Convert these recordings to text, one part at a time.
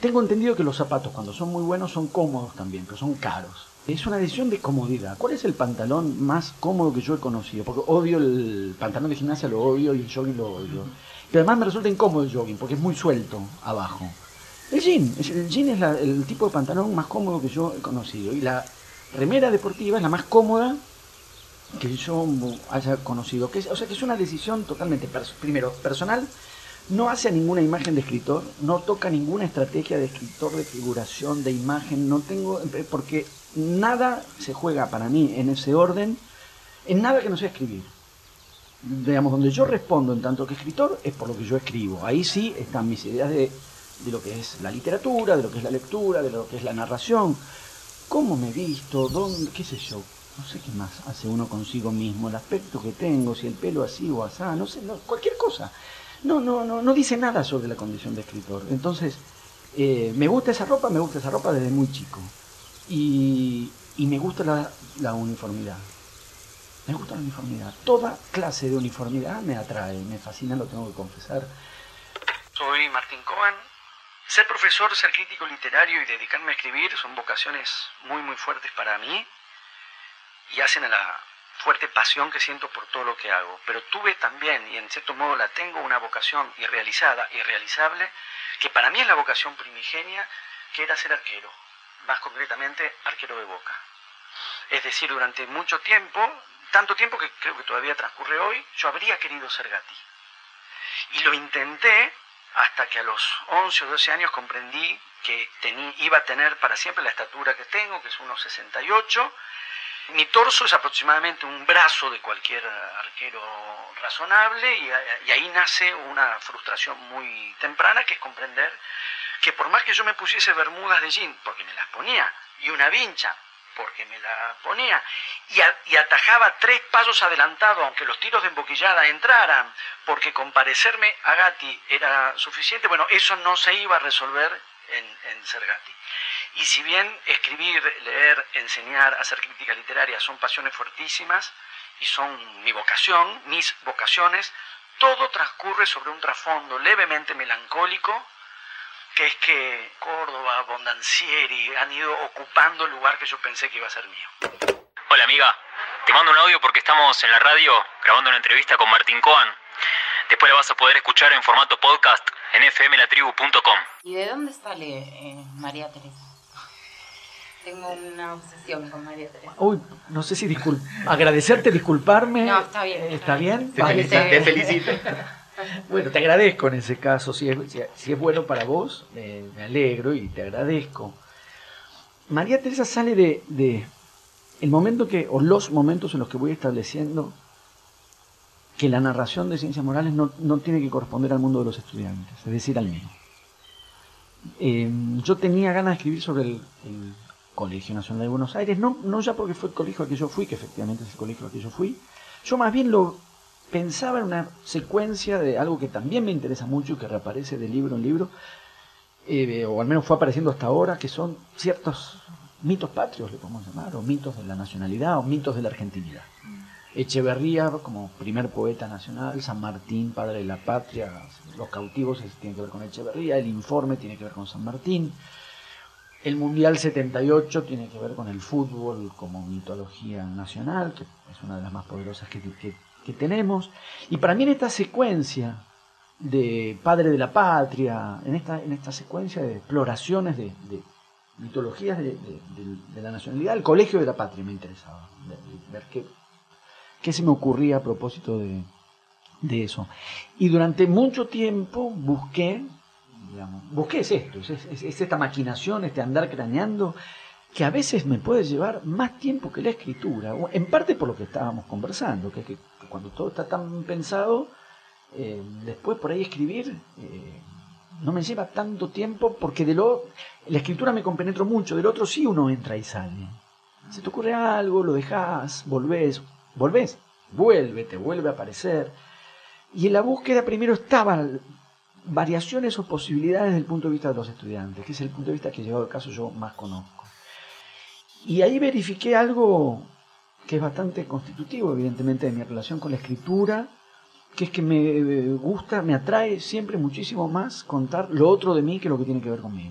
tengo entendido que los zapatos cuando son muy buenos son cómodos también, pero son caros. Es una decisión de comodidad. ¿Cuál es el pantalón más cómodo que yo he conocido? Porque odio el pantalón de gimnasia, lo odio, y el jogging lo odio. Pero además me resulta incómodo el jogging, porque es muy suelto abajo. El jean es el tipo de pantalón más cómodo que yo he conocido. Y la remera deportiva es la más cómoda que yo haya conocido. O sea que es una decisión totalmente, primero, personal. No hace ninguna imagen de escritor, no toca ninguna estrategia de escritor, de figuración, de imagen, no tengo, porque nada se juega para mí en ese orden, en nada que no sea escribir. Digamos, donde yo respondo en tanto que escritor es por lo que yo escribo. Ahí sí están mis ideas de lo que es la literatura, de lo que es la lectura, de lo que es la narración. ¿Cómo me he visto? ¿Dónde? ¿Qué sé yo? No sé qué más hace uno consigo mismo, el aspecto que tengo, si el pelo así o asá, no sé, cualquier cosa. No dice nada sobre la condición de escritor. Entonces, me gusta esa ropa desde muy chico. Y me gusta la uniformidad. Me gusta la uniformidad. Toda clase de uniformidad me atrae, me fascina, lo tengo que confesar. Soy Martín Cohen. Ser profesor, ser crítico literario y dedicarme a escribir son vocaciones muy, muy fuertes para mí y hacen a la fuerte pasión que siento por todo lo que hago. Pero tuve también, y en cierto modo la tengo, una vocación irrealizada, irrealizable, que para mí es la vocación primigenia, que era ser arquero, más concretamente arquero de Boca. Es decir, durante mucho tiempo, tanto tiempo que creo que todavía transcurre hoy, yo habría querido ser Gatti. Y lo intenté hasta que a los 11 o 12 años comprendí que iba a tener para siempre la estatura que tengo, que es 1,68. Mi torso es aproximadamente un brazo de cualquier arquero razonable y ahí nace una frustración muy temprana, que es comprender que por más que yo me pusiese bermudas de jean, porque me las ponía, y una vincha, porque me la ponía, y atajaba 3 pasos adelantado, aunque los tiros de emboquillada entraran, porque con parecerme a Gatti era suficiente, bueno, eso no se iba a resolver en ser Gatti. Y si bien escribir, leer, enseñar, hacer crítica literaria son pasiones fuertísimas y son mi vocación, mis vocaciones, todo transcurre sobre un trasfondo levemente melancólico, que es que Córdoba, Bondancieri han ido ocupando el lugar que yo pensé que iba a ser mío. Hola amiga, te mando un audio porque estamos en la radio grabando una entrevista con Martín Cohen. Después la vas a poder escuchar en formato podcast en fmlatribu.com. ¿Y de dónde sale María Teresa? Tengo una obsesión con María Teresa. Uy, no sé si agradecerte, disculparme. No, está bien. ¿Está bien? Te felicito. Bueno, te agradezco en ese caso. Si es bueno para vos, me alegro y te agradezco. María Teresa sale de el momento o los momentos en los que voy estableciendo que la narración de ciencias morales no tiene que corresponder al mundo de los estudiantes, es decir, al mío. Yo tenía ganas de escribir sobre el Colegio Nacional de Buenos Aires, no ya porque fue el colegio al que yo fui, que efectivamente es el colegio al que yo fui, yo más bien lo pensaba en una secuencia de algo que también me interesa mucho y que reaparece de libro en libro, o al menos fue apareciendo hasta ahora, que son ciertos mitos patrios, le podemos llamar, o mitos de la nacionalidad, o mitos de la argentinidad. Echeverría como primer poeta nacional, San Martín, padre de la patria, los cautivos tienen que ver con Echeverría, el informe tiene que ver con San Martín, el Mundial 78 tiene que ver con el fútbol como mitología nacional, que es una de las más poderosas que tenemos. Y para mí en esta secuencia de padre de la patria, en esta secuencia de exploraciones de mitologías de la nacionalidad, el colegio de la patria me interesaba, ver qué se me ocurría a propósito de eso. Y durante mucho tiempo busqué es esto, es esta maquinación, este andar craneando, que a veces me puede llevar más tiempo que la escritura, en parte por lo que estábamos conversando, que es que cuando todo está tan pensado, después por ahí escribir no me lleva tanto tiempo, porque la escritura me compenetro mucho, del otro sí uno entra y sale. Se te ocurre algo, lo dejás, volvés, te vuelve a aparecer. Y en la búsqueda primero estaban variaciones o posibilidades desde el punto de vista de los estudiantes, que es el punto de vista que llegado al caso yo más conozco. Y ahí verifiqué algo que es bastante constitutivo, evidentemente, de mi relación con la escritura, que es que me atrae siempre muchísimo más contar lo otro de mí que lo que tiene que ver conmigo.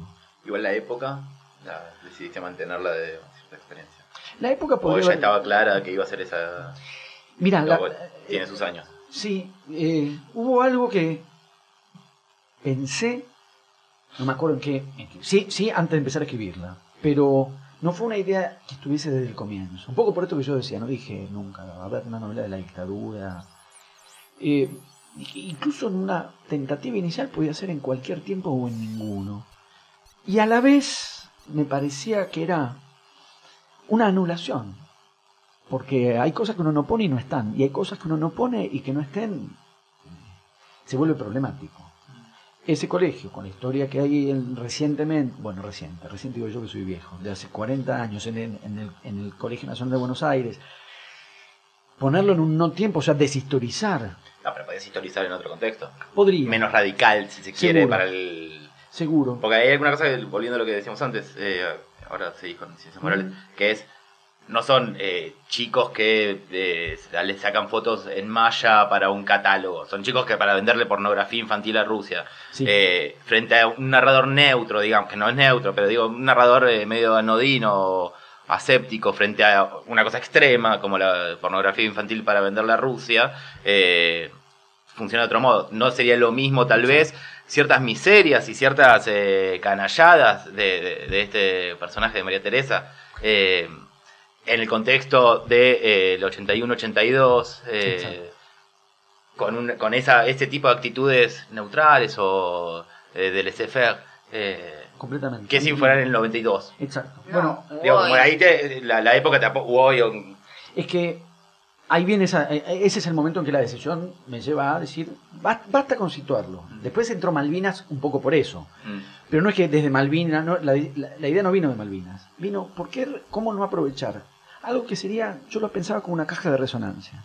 Igual la época, decidiste mantenerla de cierta experiencia. La época O podría ya haber... estaba clara que iba a ser esa... Mirá, tiene sus años. Sí, hubo algo que pensé, no me acuerdo en qué, sí, antes de empezar a escribirla, pero no fue una idea que estuviese desde el comienzo. Un poco por esto que yo decía, no dije nunca, a ver, una novela de la dictadura. Incluso en una tentativa inicial podía ser en cualquier tiempo o en ninguno. Y a la vez me parecía que era una anulación. Porque hay cosas que uno no pone y no están. Y hay cosas que uno no pone y que no estén, se vuelve problemático. Ese colegio, con la historia que hay recientemente, bueno, reciente digo yo que soy viejo, de hace 40 años en el Colegio Nacional de Buenos Aires, ponerlo en un no tiempo, o sea, deshistorizar. No, pero podías historizar en otro contexto. Podría. Menos radical, si se quiere, Seguro. para el... Seguro. Porque hay alguna cosa, volviendo a lo que decíamos antes, ahora se dijo en Ciencias Morales, que es, no son chicos que les sacan fotos en malla para un catálogo, son chicos que para venderle pornografía infantil a Rusia, Sí. Frente a un narrador neutro, digamos, que no es neutro, pero digo, un narrador medio anodino, aséptico, frente a una cosa extrema como la pornografía infantil para venderle a Rusia, funciona de otro modo. No sería lo mismo, tal vez, ciertas miserias y ciertas canalladas de este personaje de María Teresa, en el contexto del 81-82, con ese tipo de actitudes neutrales o de laissez-faire, Completamente. que si fueran en el 92. Exacto. No, Bueno, Digo, como ahí la época te hoy. es que ahí viene ese es el momento en que la decisión me lleva a decir, basta con situarlo. Después entró Malvinas un poco por eso. Pero no es que desde Malvinas, no, la idea no vino de Malvinas. Vino, ¿cómo no aprovechar? Algo que sería, yo lo pensaba como una caja de resonancia.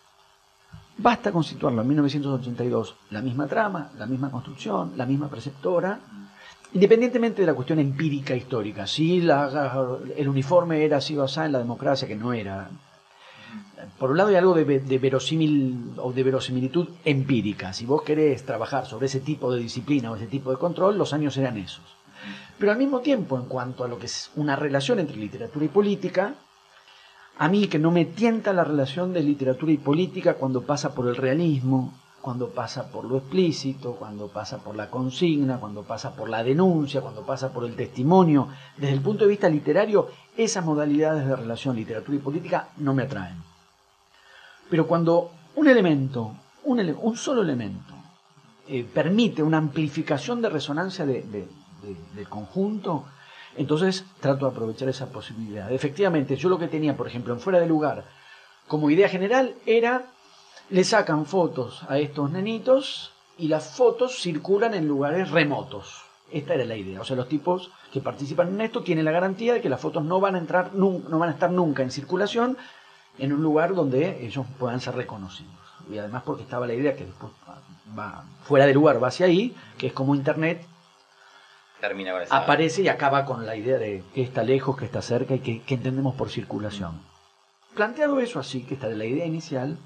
Basta con situarlo en 1982. La misma trama, la misma construcción, la misma preceptora, independientemente de la cuestión empírica histórica. Si el uniforme era así basado en la democracia, que no era. Por un lado hay algo de verosímil o de verosimilitud empírica. Si vos querés trabajar sobre ese tipo de disciplina o ese tipo de control, los años eran esos. Pero al mismo tiempo, en cuanto a lo que es una relación entre literatura y política, a mí que no me tienta la relación de literatura y política cuando pasa por el realismo, cuando pasa por lo explícito, cuando pasa por la consigna, cuando pasa por la denuncia, cuando pasa por el testimonio. Desde el punto de vista literario, esas modalidades de relación literatura y política no me atraen. Pero cuando un elemento, un solo elemento, permite una amplificación de resonancia del conjunto, entonces trato de aprovechar esa posibilidad. Efectivamente, yo lo que tenía, por ejemplo, en Fuera de Lugar, como idea general, era, le sacan fotos a estos nenitos y las fotos circulan en lugares remotos. Esta era la idea. O sea, los tipos que participan en esto tienen la garantía de que las fotos no van a estar nunca en circulación en un lugar donde ellos puedan ser reconocidos. Y además porque estaba la idea que después va Fuera de Lugar, va hacia ahí, que es como Internet, Termina con esa... aparece y acaba con la idea de que está lejos, que está cerca y que entendemos por circulación. Planteado eso así, que está de la idea inicial,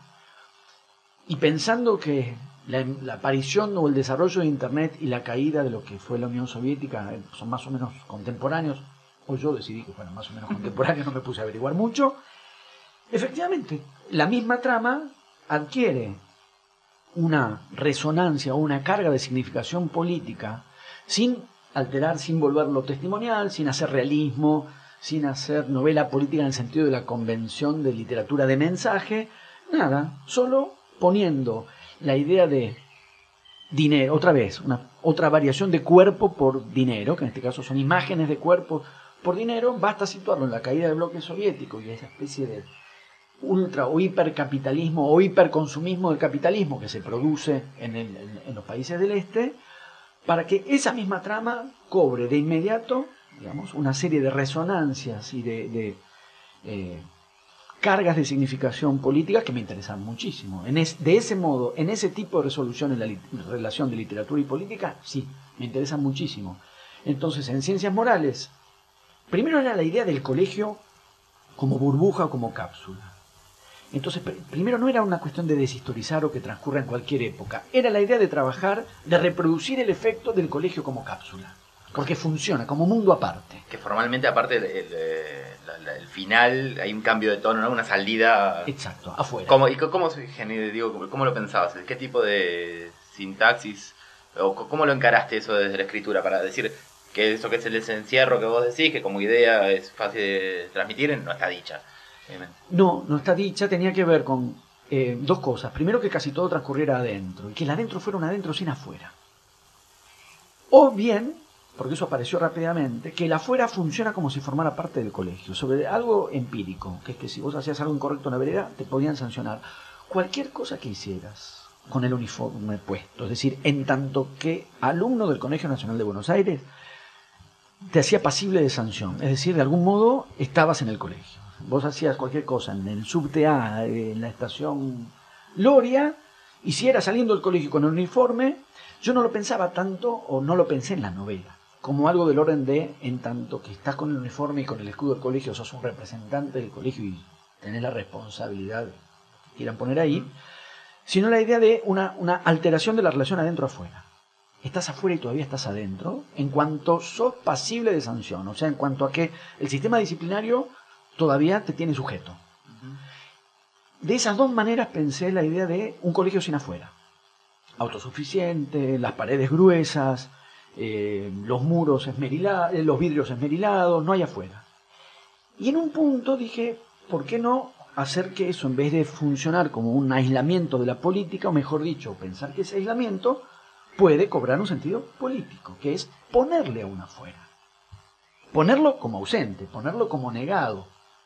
y pensando que la aparición o el desarrollo de Internet y la caída de lo que fue la Unión Soviética son más o menos contemporáneos, o yo decidí que fueran más o menos contemporáneos, no me puse a averiguar mucho, efectivamente, la misma trama adquiere una resonancia o una carga de significación política sin alterar, sin volverlo testimonial, sin hacer realismo, sin hacer novela política en el sentido de la convención de literatura de mensaje, nada, solo poniendo la idea de dinero, otra vez, otra variación de cuerpo por dinero, que en este caso son imágenes de cuerpo por dinero, basta situarlo en la caída del bloque soviético y esa especie de ultra o hipercapitalismo o hiperconsumismo del capitalismo que se produce en los países del este, para que esa misma trama cobre de inmediato, digamos, una serie de resonancias y de cargas de significación política que me interesan muchísimo. De ese modo, en ese tipo de resolución en la relación de literatura y política, sí, me interesan muchísimo. Entonces, en Ciencias Morales, primero era la idea del colegio como burbuja o como cápsula. Entonces, primero no era una cuestión de deshistorizar o que transcurra en cualquier época. Era la idea de trabajar, de reproducir el efecto del colegio como cápsula. porque funciona como mundo aparte. Que formalmente, aparte, el final, hay un cambio de tono, ¿no? Una salida... Exacto, afuera. ¿Cómo lo pensabas? ¿Qué tipo de sintaxis, o cómo lo encaraste eso desde la escritura? Para decir que eso que es el encierro que vos decís, que como idea es fácil de transmitir, no está dicha. No está dicha, tenía que ver con dos cosas. Primero, que casi todo transcurriera adentro, y que el adentro fuera un adentro sin afuera. O bien, porque eso apareció rápidamente, que el afuera funciona como si formara parte del colegio, sobre algo empírico, que es que si vos hacías algo incorrecto en la vereda, te podían sancionar. Cualquier cosa que hicieras con el uniforme puesto, es decir, en tanto que alumno del Colegio Nacional de Buenos Aires, te hacía pasible de sanción, es decir, de algún modo estabas en el colegio. Vos hacías cualquier cosa en el subte A, en la estación Loria, y si era saliendo del colegio con el uniforme, yo no lo pensaba tanto, o no lo pensé en la novela, como algo del orden de, en tanto que estás con el uniforme y con el escudo del colegio, sos un representante del colegio y tenés la responsabilidad que quieran poner ahí, sino la idea de una alteración de la relación adentro-afuera. Estás afuera y todavía estás adentro, en cuanto sos pasible de sanción, o sea, en cuanto a que el sistema disciplinario todavía te tiene sujeto. De esas dos maneras pensé la idea de un colegio sin afuera. Autosuficiente, las paredes gruesas, los muros esmerilados, los vidrios esmerilados, no hay afuera. Y en un punto dije, ¿por qué no hacer que eso, en vez de funcionar como un aislamiento de la política, o mejor dicho, pensar que ese aislamiento puede cobrar un sentido político, que es ponerle a un afuera? Ponerlo como ausente, ponerlo como negado.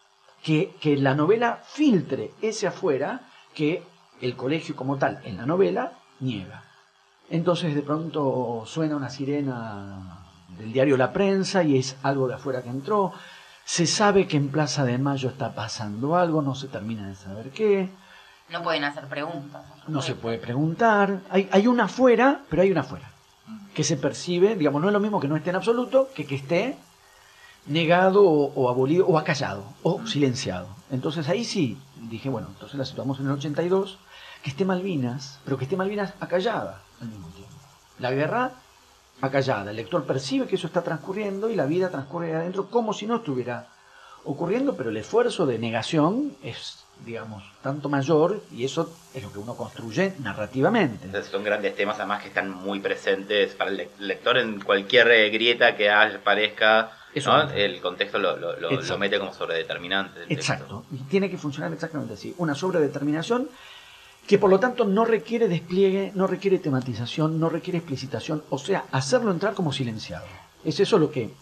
Que la novela filtre ese afuera que el colegio como tal en la novela niega. Entonces de pronto suena una sirena del diario La Prensa y es algo de afuera que entró. Se sabe que en Plaza de Mayo está pasando algo, no se termina de saber qué. No pueden hacer preguntas. No se puede preguntar. Hay una afuera, pero hay una afuera. Que se percibe, digamos, no es lo mismo que no esté en absoluto que esté negado o abolido o acallado o silenciado. Entonces ahí sí dije, bueno, entonces la situamos en el 82, que esté Malvinas, pero que esté Malvinas acallada al mismo tiempo. La guerra acallada, el lector percibe que eso está transcurriendo y la vida transcurre adentro como si no estuviera ocurriendo, pero el esfuerzo de negación es, digamos, tanto mayor, y eso es lo que uno construye narrativamente. Entonces son grandes temas además que están muy presentes para el lector en cualquier grieta que aparezca, ¿no? El contexto lo mete como sobredeterminante. Exacto, y tiene que funcionar exactamente así, una sobredeterminación que por lo tanto no requiere despliegue, no requiere tematización, no requiere explicitación, o sea, hacerlo entrar como silenciado. Es eso lo que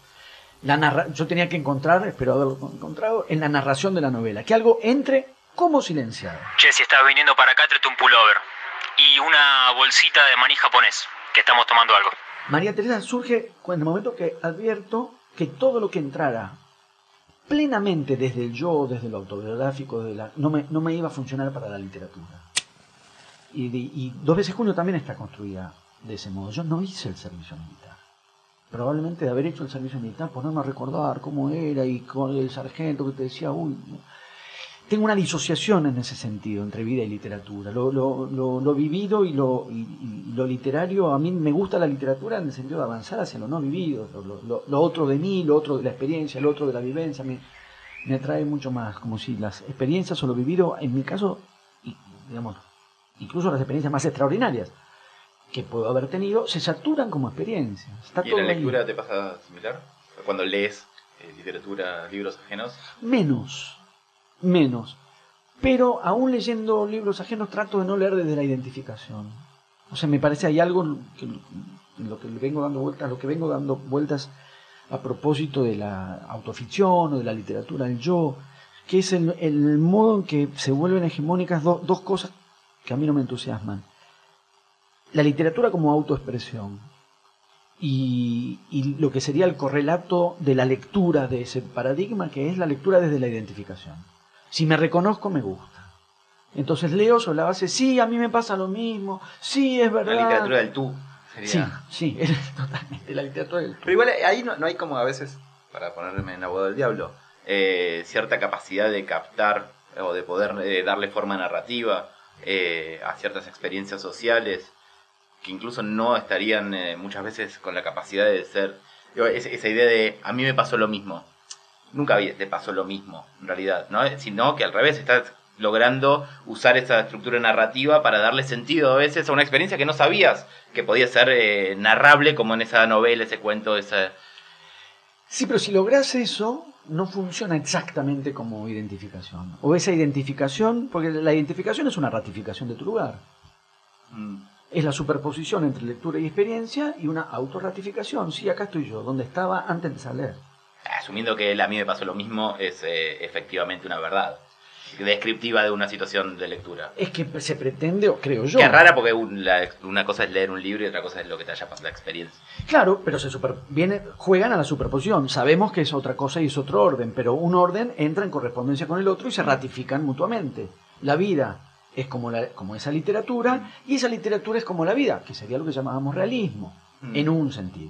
yo tenía que encontrar, espero haberlo encontrado, en la narración de la novela, que algo entre como silenciado. Che, si estás viniendo para acá, tráete un pullover y una bolsita de maní japonés, que estamos tomando algo. María Teresa surge en el momento que advierto que todo lo que entrara plenamente desde el yo, desde lo autobiográfico, no me iba a funcionar para la literatura. Y Dos veces Junio también está construida de ese modo. Yo no hice el servicio militar. Probablemente de haber hecho el servicio militar, ponerme a recordar cómo era y con el sargento que te decía, uy, tengo una disociación en ese sentido entre vida y literatura. Lo vivido y lo literario, a mí me gusta la literatura en el sentido de avanzar hacia lo no vivido, lo otro de mí, lo otro de la experiencia, lo otro de la vivencia, me atrae mucho más, como si las experiencias o lo vivido, en mi caso, digamos, incluso las experiencias más extraordinarias que puedo haber tenido, se saturan como experiencias. ¿Y en la lectura te pasa similar? Cuando lees literatura, libros ajenos. Menos. Pero aún leyendo libros ajenos trato de no leer desde la identificación. O sea, me parece hay algo en lo que vengo dando vueltas a propósito de la autoficción o de la literatura del yo, que es el modo en que se vuelven hegemónicas dos cosas que a mí no me entusiasman. La literatura como autoexpresión y lo que sería el correlato de la lectura de ese paradigma, que es la lectura desde la identificación. Si me reconozco, me gusta. Entonces leo sobre la base, sí, a mí me pasa lo mismo, sí, es verdad. La literatura del tú sería. Sí, totalmente, la literatura del tú. Pero igual ahí no hay como a veces, para ponerme en abogado del diablo, cierta capacidad de captar o de poder darle forma narrativa a ciertas experiencias sociales que incluso no estarían muchas veces con la capacidad de ser Digo, esa idea de a mí me pasó lo mismo. Nunca te pasó lo mismo, en realidad, ¿no? Sino que al revés, estás logrando usar esa estructura narrativa para darle sentido a veces a una experiencia que no sabías que podía ser narrable, como en esa novela, ese cuento, esa... Sí, pero si lográs eso, no funciona exactamente como identificación. O esa identificación, porque la identificación es una ratificación de tu lugar. Es la superposición entre lectura y experiencia y una autorratificación. Sí, acá estoy yo, donde estaba antes de empezar a leer. Asumiendo que a mí me pasó lo mismo, es efectivamente una verdad descriptiva de una situación de lectura. Es que se pretende, o creo yo... Que es rara porque una cosa es leer un libro y otra cosa es lo que te haya pasado, la experiencia. Claro, pero juegan a la superposición. Sabemos que es otra cosa y es otro orden, pero un orden entra en correspondencia con el otro y se ratifican mutuamente. La vida es como esa literatura, y esa literatura es como la vida, que sería lo que llamábamos realismo, en un sentido.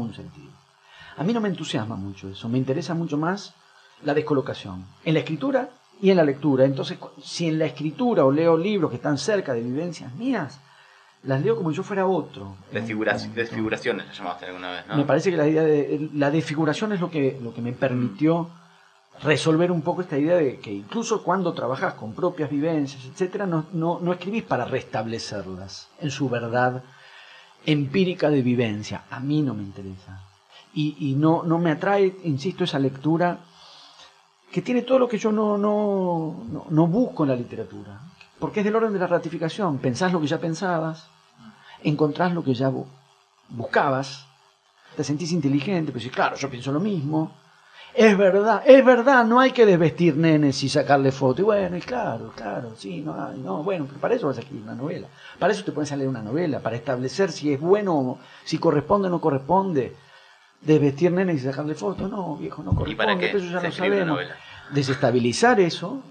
A mí no me entusiasma mucho eso, me interesa mucho más la descolocación, en la escritura y en la lectura. Entonces, si en la escritura o leo libros que están cerca de vivencias mías, las leo como si yo fuera otro. Desfiguraciones las llamaste alguna vez, ¿no? Me parece que la idea de la desfiguración es lo que me permitió resolver un poco esta idea de que incluso cuando trabajas con propias vivencias, etcétera, no escribís para restablecerlas en su verdad empírica de vivencia. A mí no me interesa. Y no me atrae, insisto, esa lectura que tiene todo lo que yo no busco en la literatura. Porque es del orden de la ratificación. Pensás lo que ya pensabas, encontrás lo que ya buscabas, te sentís inteligente, pero sí, claro, yo pienso lo mismo. Es verdad, no hay que desvestir nenes y sacarle foto. Y bueno, y claro, sí, bueno, pero para eso vas a escribir una novela. Para eso te pones a leer una novela, para establecer si es bueno, si corresponde o no corresponde. Desvestir nenes y sacarle fotos, no, viejo, no corresponde. ¿Y para qué? Eso ya lo sabemos. Desestabilizar eso.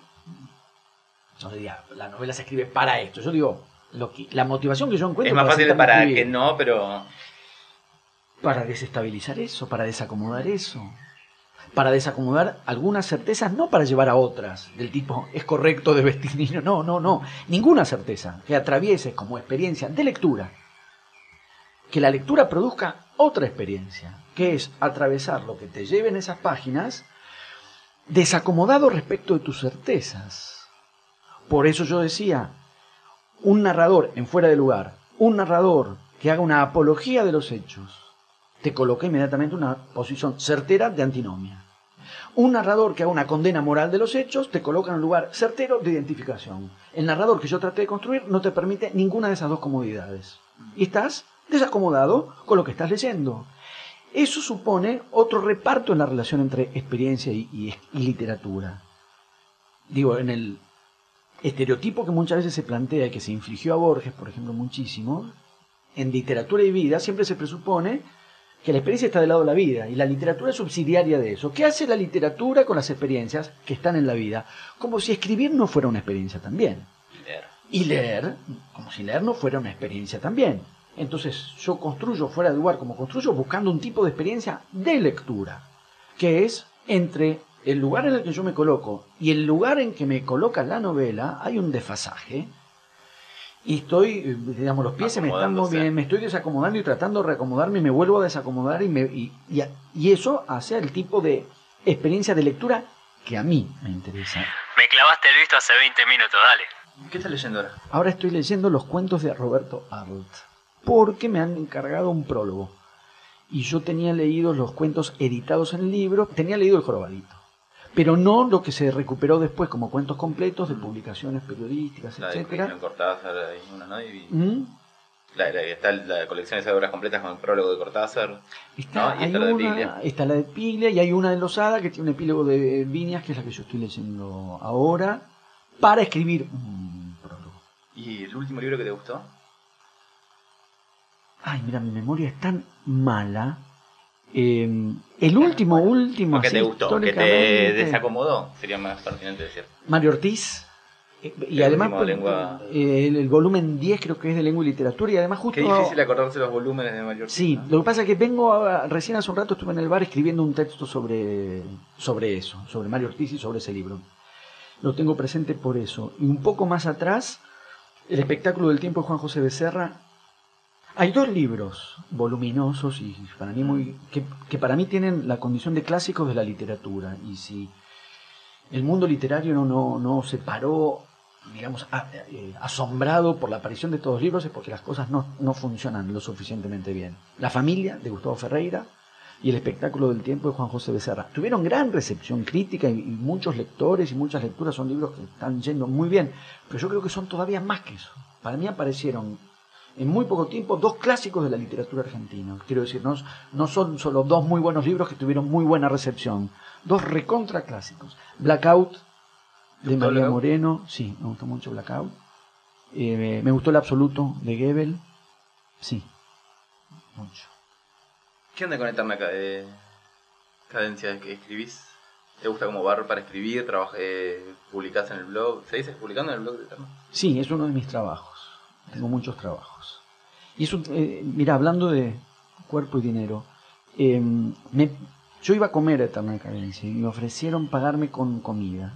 Yo diría, la novela se escribe para esto. Yo digo, la motivación que yo encuentro... Es más fácil para que no, pero... Para desestabilizar eso, para desacomodar eso. Para desacomodar algunas certezas, no para llevar a otras, del tipo, es correcto desvestir niños. No. Ninguna certeza que atravieses como experiencia de lectura. Que la lectura produzca otra experiencia, que es atravesar lo que te lleve en esas páginas desacomodado respecto de tus certezas. Por eso yo decía, un narrador en fuera de lugar, un narrador que haga una apología de los hechos, te coloca inmediatamente una posición certera de antinomia. Un narrador que haga una condena moral de los hechos te coloca en un lugar certero de identificación. El narrador que yo traté de construir no te permite ninguna de esas dos comodidades. Y estás desacomodado con lo que estás leyendo. Eso supone otro reparto en la relación entre experiencia y literatura. Digo, en el estereotipo que muchas veces se plantea y que se infligió a Borges, por ejemplo, muchísimo, en literatura y vida siempre se presupone que la experiencia está del lado de la vida y la literatura es subsidiaria de eso. ¿Qué hace la literatura con las experiencias que están en la vida? Como si escribir no fuera una experiencia también. Y leer, como si leer no fuera una experiencia también. Entonces yo construyo fuera de lugar como construyo buscando un tipo de experiencia de lectura, que es entre el lugar en el que yo me coloco y el lugar en que me coloca la novela, hay un desfasaje. Y estoy, digamos, los pies se me están moviendo, me estoy desacomodando y tratando de reacomodarme y me vuelvo a desacomodar y eso hace el tipo de experiencia de lectura que a mí me interesa. Me clavaste el visto hace 20 minutos, dale. ¿Qué estás leyendo ahora? Ahora estoy leyendo los cuentos de Roberto Arlt, porque me han encargado un prólogo. Y yo tenía leído los cuentos editados en el libro, tenía leído El Jorobadito, pero no lo que se recuperó después como cuentos completos de publicaciones periodísticas, etcétera. La de Cortázar, hay una, ¿no? Está la colección de obras completas con el prólogo de Cortázar. Está, ¿no? Está la de Piglia y hay una de Losada que tiene un epílogo de Viñas, que es la que yo estoy leyendo ahora, para escribir un prólogo. ¿Y el último libro que te gustó? Ay, mira, mi memoria es tan mala. El último. ¿Qué te gustó? ¿Que te desacomodó? Sería más pertinente decir. Mario Ortiz. Y además el volumen 10 creo que es de Lengua y Literatura. Y además justo... Qué difícil acordarse los volúmenes de Mario Ortiz. Sí, ¿no? Lo que pasa es que recién hace un rato estuve en el bar escribiendo un texto sobre eso, sobre Mario Ortiz y sobre ese libro. Lo tengo presente por eso. Y un poco más atrás, El espectáculo del tiempo de Juan José Becerra. Hay 2 libros voluminosos y para mí que para mí tienen la condición de clásicos de la literatura. Y si el mundo literario no se paró, digamos, asombrado por la aparición de estos 2 libros, es porque las cosas no funcionan lo suficientemente bien. La familia, de Gustavo Ferreira, y El espectáculo del tiempo, de Juan José Becerra. Tuvieron gran recepción crítica y muchos lectores y muchas lecturas. Son libros que están yendo muy bien, pero yo creo que son todavía más que eso. Para mí aparecieron en muy poco tiempo 2 clásicos de la literatura argentina. Quiero decir, no son solo 2 muy buenos libros que tuvieron muy buena recepción. 2 recontra clásicos. Blackout, de María Blackout? Moreno. Sí, me gustó mucho Blackout. Me gustó El absoluto, de Goebel. Sí, mucho. ¿Qué onda con Eterna Cadencia que escribís? ¿Te gusta como bar para escribir? ¿Publicás en el blog? ¿Se dice publicando en el blog de Eterna? Sí, es uno de mis trabajos. Tengo muchos trabajos. Y eso, mira, hablando de cuerpo y dinero, yo iba a comer a Eterna Cadencia y me ofrecieron pagarme con comida.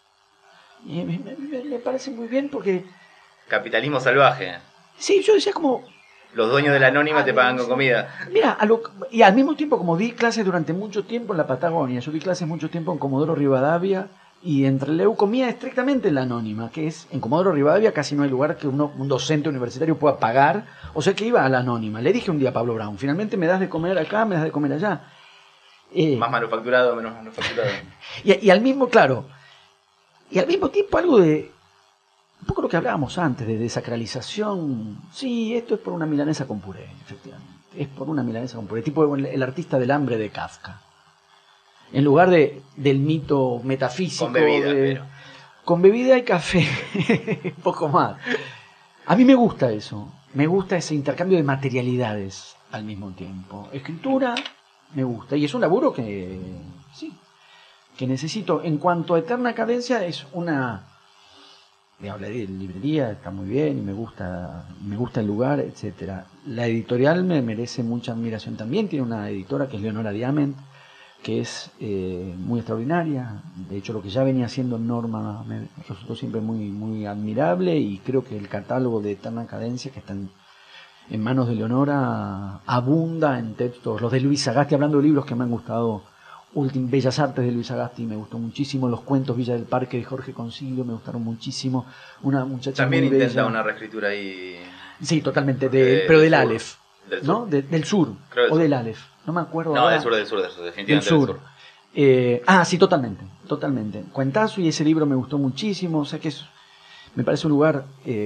Y me parece muy bien porque... Capitalismo salvaje. Sí, yo decía como... Los dueños de la Anónima te pagan con comida. Mira, y al mismo tiempo, como di clases durante mucho tiempo en la Patagonia, yo di clases mucho tiempo en Comodoro Rivadavia, y entre Leu comía estrictamente en la Anónima, que es, en Comodoro Rivadavia casi no hay lugar que un docente universitario pueda pagar, o sea que iba a la Anónima. Le dije un día a Pablo Brown, finalmente me das de comer acá, me das de comer allá. Más manufacturado, menos manufacturado. Y al mismo, claro, y al mismo tiempo algo de... Un poco lo que hablábamos antes, de desacralización. Sí, esto es por una milanesa con puré, efectivamente. Es por una milanesa con puré. Tipo el artista del hambre de Kafka. En lugar del mito metafísico. Con bebida, pero... Con bebida y café. Un poco más. A mí me gusta eso. Me gusta ese intercambio de materialidades al mismo tiempo. Escritura, me gusta. Y es un laburo que... Sí. Que necesito. En cuanto a Eterna Cadencia, es una... Me hablé de librería, está muy bien, y me gusta el lugar, etcétera. La editorial me merece mucha admiración también. Tiene una editora que es Leonora Diamant, que es muy extraordinaria. De hecho, lo que ya venía haciendo Norma me resultó siempre muy, muy admirable, y creo que el catálogo de Eterna Cadencia, que está en manos de Leonora, abunda en textos. Los de Luis Sagasti, hablando de libros que me han gustado, Bellas Artes de Luis Sagasti me gustó muchísimo, Los cuentos Villa del Parque de Jorge Concilio me gustaron muchísimo, una muchacha también muy intenta bella. Una reescritura ahí. Sí, totalmente, pero del sur. Aleph, Del sur. ¿no? Del sur, Creo o del Aleph, no me acuerdo No, ahora. del sur, definitivamente Del sur. Sí, totalmente. Cuentazo, y ese libro me gustó muchísimo, o sea que me parece un lugar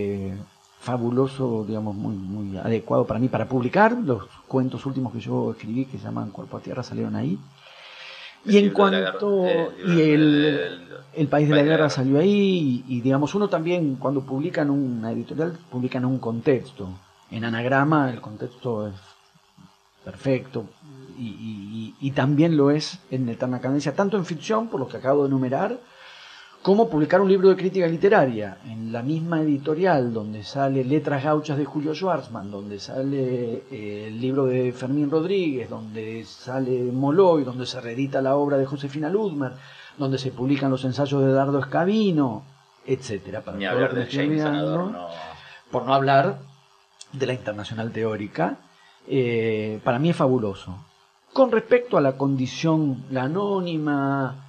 fabuloso, digamos, muy, muy adecuado para mí para publicar. Los cuentos últimos que yo escribí, que se llaman Cuerpo a Tierra, salieron ahí. Y en cuanto... El País de la Guerra salió ahí, y digamos, uno también, cuando publica en una editorial, publica en un contexto. En Anagrama el contexto es perfecto, y también lo es en Eterna Cadencia, tanto en ficción, por lo que acabo de enumerar, como publicar un libro de crítica literaria en la misma editorial donde sale Letras Gauchas de Julio Schwartzman, donde sale el libro de Fermín Rodríguez, donde sale Molloy, donde se reedita la obra de Josefina Ludmer, donde se publican los ensayos de Dardo Escabino, etcétera. Ni hablar de Jameson Adorno. Por no hablar de la Internacional Teórica, para mí es fabuloso. Con respecto a la condición, la anónima,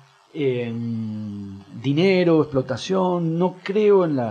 dinero, explotación, no creo en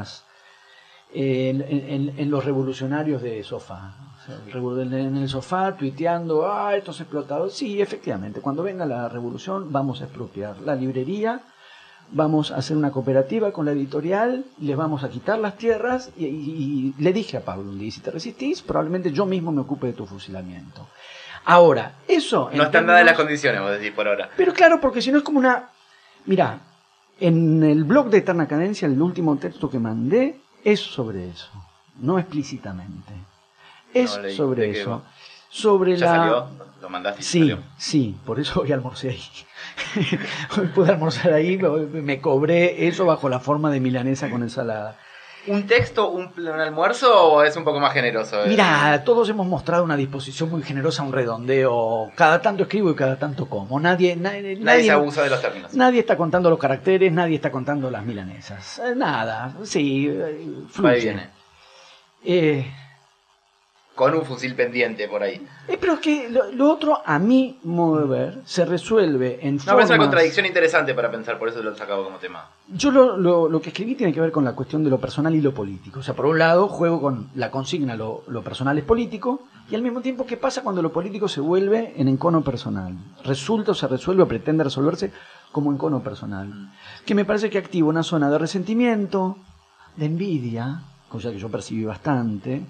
los revolucionarios de sofá. O sea, en el sofá tuiteando, estos explotadores. Sí, efectivamente, cuando venga la revolución vamos a expropiar la librería, vamos a hacer una cooperativa con la editorial, les vamos a quitar las tierras, y le dije a Pablo, le dije, si te resistís, probablemente yo mismo me ocupe de tu fusilamiento. Ahora, eso... No están dadas las condiciones, vos decís, por ahora. Pero claro, porque si no es como una... Mirá, en el blog de Eterna Cadencia, el último texto que mandé es sobre eso, no explícitamente. Es No leí, sobre ¿de qué eso. va? sobre ¿Ya la... salió? ¿Lo mandaste y Sí, salió? sí, por eso hoy almorcé ahí. Hoy pude almorzar ahí, me cobré eso bajo la forma de milanesa con ensalada. ¿Un texto, un almuerzo o es un poco más generoso? Mira, todos hemos mostrado una disposición muy generosa a un redondeo. Cada tanto escribo y cada tanto como. Nadie Nadie se abusa de los términos. Nadie está contando los caracteres, nadie está contando las milanesas. Nada, sí, Va y fluye. viene. con un fusil pendiente por ahí. Pero es que lo otro, a mi modo de ver, se resuelve en No, formas... es una contradicción interesante para pensar, por eso lo he sacado como tema. Yo lo que escribí tiene que ver con la cuestión de lo personal y lo político. O sea, por un lado, juego con la consigna, lo personal es político, y al mismo tiempo, ¿qué pasa cuando lo político se vuelve en encono personal? Resulta o se resuelve o pretende resolverse como encono personal. Que me parece que activa una zona de resentimiento, de envidia, cosa que yo percibí bastante,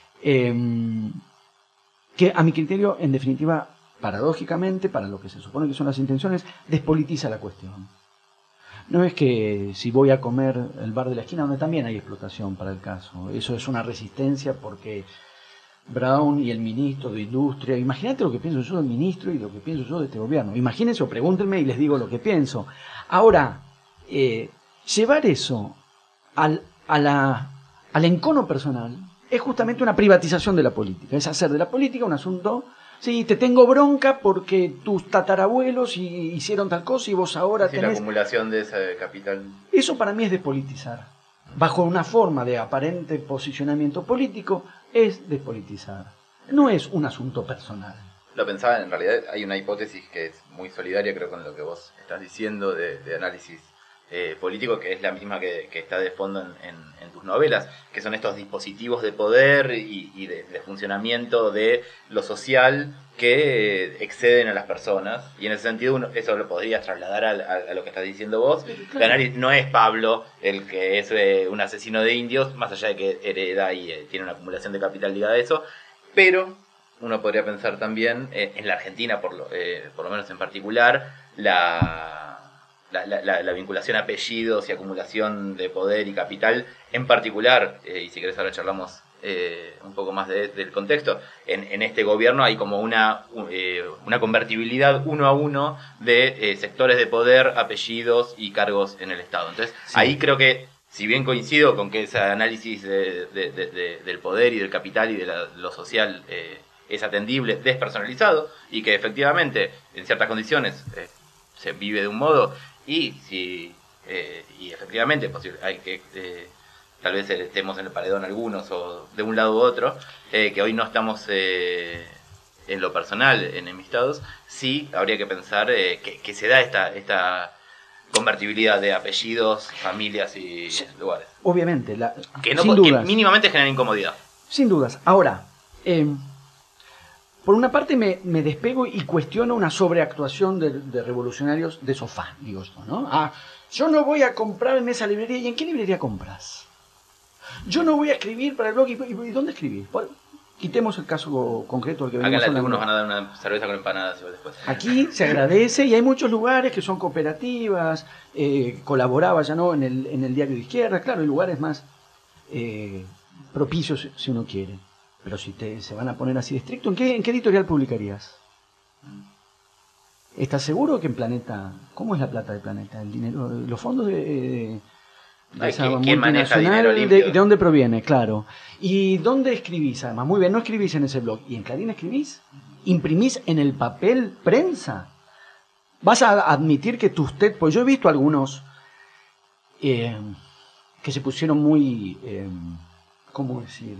que a mi criterio, en definitiva, paradójicamente, para lo que se supone que son las intenciones, despolitiza la cuestión. No es que si voy a comer el bar de la esquina, donde también hay explotación para el caso, eso es una resistencia porque Brown y el ministro de Industria, imagínate lo que pienso yo del ministro y lo que pienso yo de este gobierno, imagínense o pregúntenme y les digo lo que pienso. Ahora, llevar eso al encono personal es justamente una privatización de la política, es hacer de la política un asunto, sí, te tengo bronca porque tus tatarabuelos hicieron tal cosa y vos ahora Sí, tenés... la acumulación de ese capital. Eso para mí es despolitizar. Bajo una forma de aparente posicionamiento político, es despolitizar. No es un asunto personal. Lo pensaba, en realidad hay una hipótesis que es muy solidaria, creo, con lo que vos estás diciendo de análisis político, que es la misma que está de fondo en tus novelas, que son estos dispositivos de poder y de funcionamiento de lo social que exceden a las personas, y en ese sentido eso lo podrías trasladar a lo que estás diciendo vos. Claro. No es Pablo el que es un asesino de indios, más allá de que hereda y tiene una acumulación de capital ligada a eso, pero uno podría pensar también en la Argentina, por lo menos en particular, la vinculación a apellidos y acumulación de poder y capital, en particular, y si querés ahora charlamos un poco más del contexto, en este gobierno hay como una convertibilidad 1 a 1 de sectores de poder, apellidos y cargos en el Estado. Entonces, sí, ahí creo que, si bien coincido con que ese análisis del poder y del capital y de lo social es atendible, despersonalizado, y que efectivamente en ciertas condiciones se vive de un modo, y efectivamente hay que tal vez estemos en el paredón algunos o de un lado u otro, que hoy no estamos en lo personal enemistados, sí habría que pensar que se da esta convertibilidad de apellidos, familias y lugares. Obviamente, Que mínimamente generan incomodidad. Sin dudas. Ahora, por una parte me despego y cuestiono una sobreactuación de revolucionarios de sofá, digo esto, ¿no? Yo no voy a comprar en esa librería. ¿Y en qué librería compras? Yo no voy a escribir para el blog. ¿Y dónde escribís? Quitemos el caso concreto del que venimos hablando. Acá en la nos van a dar una cerveza con empanadas después. Aquí se agradece y hay muchos lugares que son cooperativas, colaboraba ya no en el diario de izquierda, claro, hay lugares más propicios si uno quiere. Pero si se van a poner así de estricto, ¿en qué editorial publicarías? ¿Estás seguro que en Planeta? ¿Cómo es la plata de Planeta? El dinero, los fondos de esa multinacional, ¿de dónde proviene? Claro. ¿Y dónde escribís? Además, muy bien, no escribís en ese blog. ¿Y en Clarín escribís? ¿Imprimís en el papel prensa? ¿Vas a admitir que tus textos? Pues yo he visto algunos que se pusieron muy... ¿cómo decir?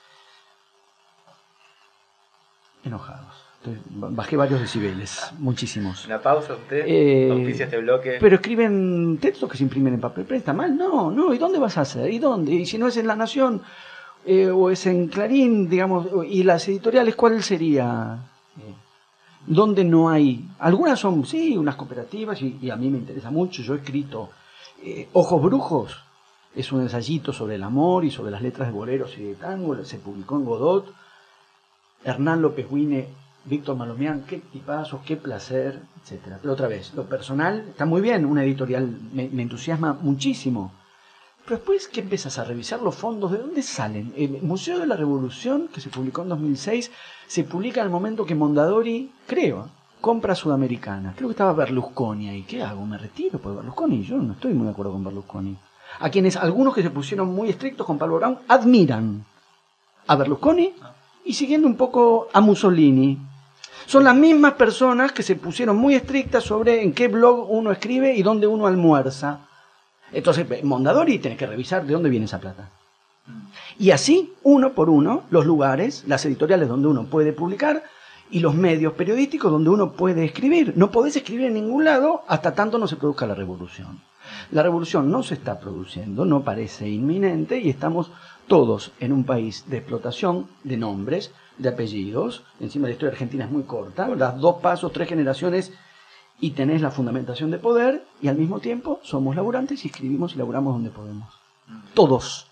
Enojados. Entonces, bajé varios decibeles, muchísimos. Una pausa, usted auspicia este bloque. Pero escriben textos que se imprimen en papel prensa. ¿Está mal? No. ¿Y dónde vas a hacer? ¿Y dónde? Y si no es en La Nación o es en Clarín, digamos, y las editoriales, ¿cuál sería? ¿Dónde no hay? Algunas son, sí, unas cooperativas y a mí me interesa mucho. Yo he escrito Ojos Brujos, es un ensayito sobre el amor y sobre las letras de boleros y de tango, se publicó en Godot. Hernán López Wine, Víctor Malomián, qué tipazos, qué placer, etcétera. Pero otra vez, lo personal está muy bien, una editorial me entusiasma muchísimo. Pero después que empiezas a revisar los fondos, ¿de dónde salen? El Museo de la Revolución, que se publicó en 2006, se publica al momento que Mondadori, creo, compra Sudamericana. Creo que estaba Berlusconi ahí. ¿Qué hago? ¿Me retiro por Berlusconi? Yo no estoy muy de acuerdo con Berlusconi. A quienes algunos que se pusieron muy estrictos con Pablo Brown admiran a Berlusconi y siguiendo un poco a Mussolini. Son las mismas personas que se pusieron muy estrictas sobre en qué blog uno escribe y dónde uno almuerza. Entonces, Mondadori tenés que revisar de dónde viene esa plata. Y así, uno por uno, los lugares, las editoriales donde uno puede publicar y los medios periodísticos donde uno puede escribir. No podés escribir en ningún lado hasta tanto no se produzca la revolución. La revolución no se está produciendo, no parece inminente y estamos todos en un país de explotación de nombres, de apellidos. Encima la historia argentina es muy corta, das 2 pasos, 3 generaciones y tenés la fundamentación de poder y al mismo tiempo somos laburantes y escribimos y laburamos donde podemos. Todos.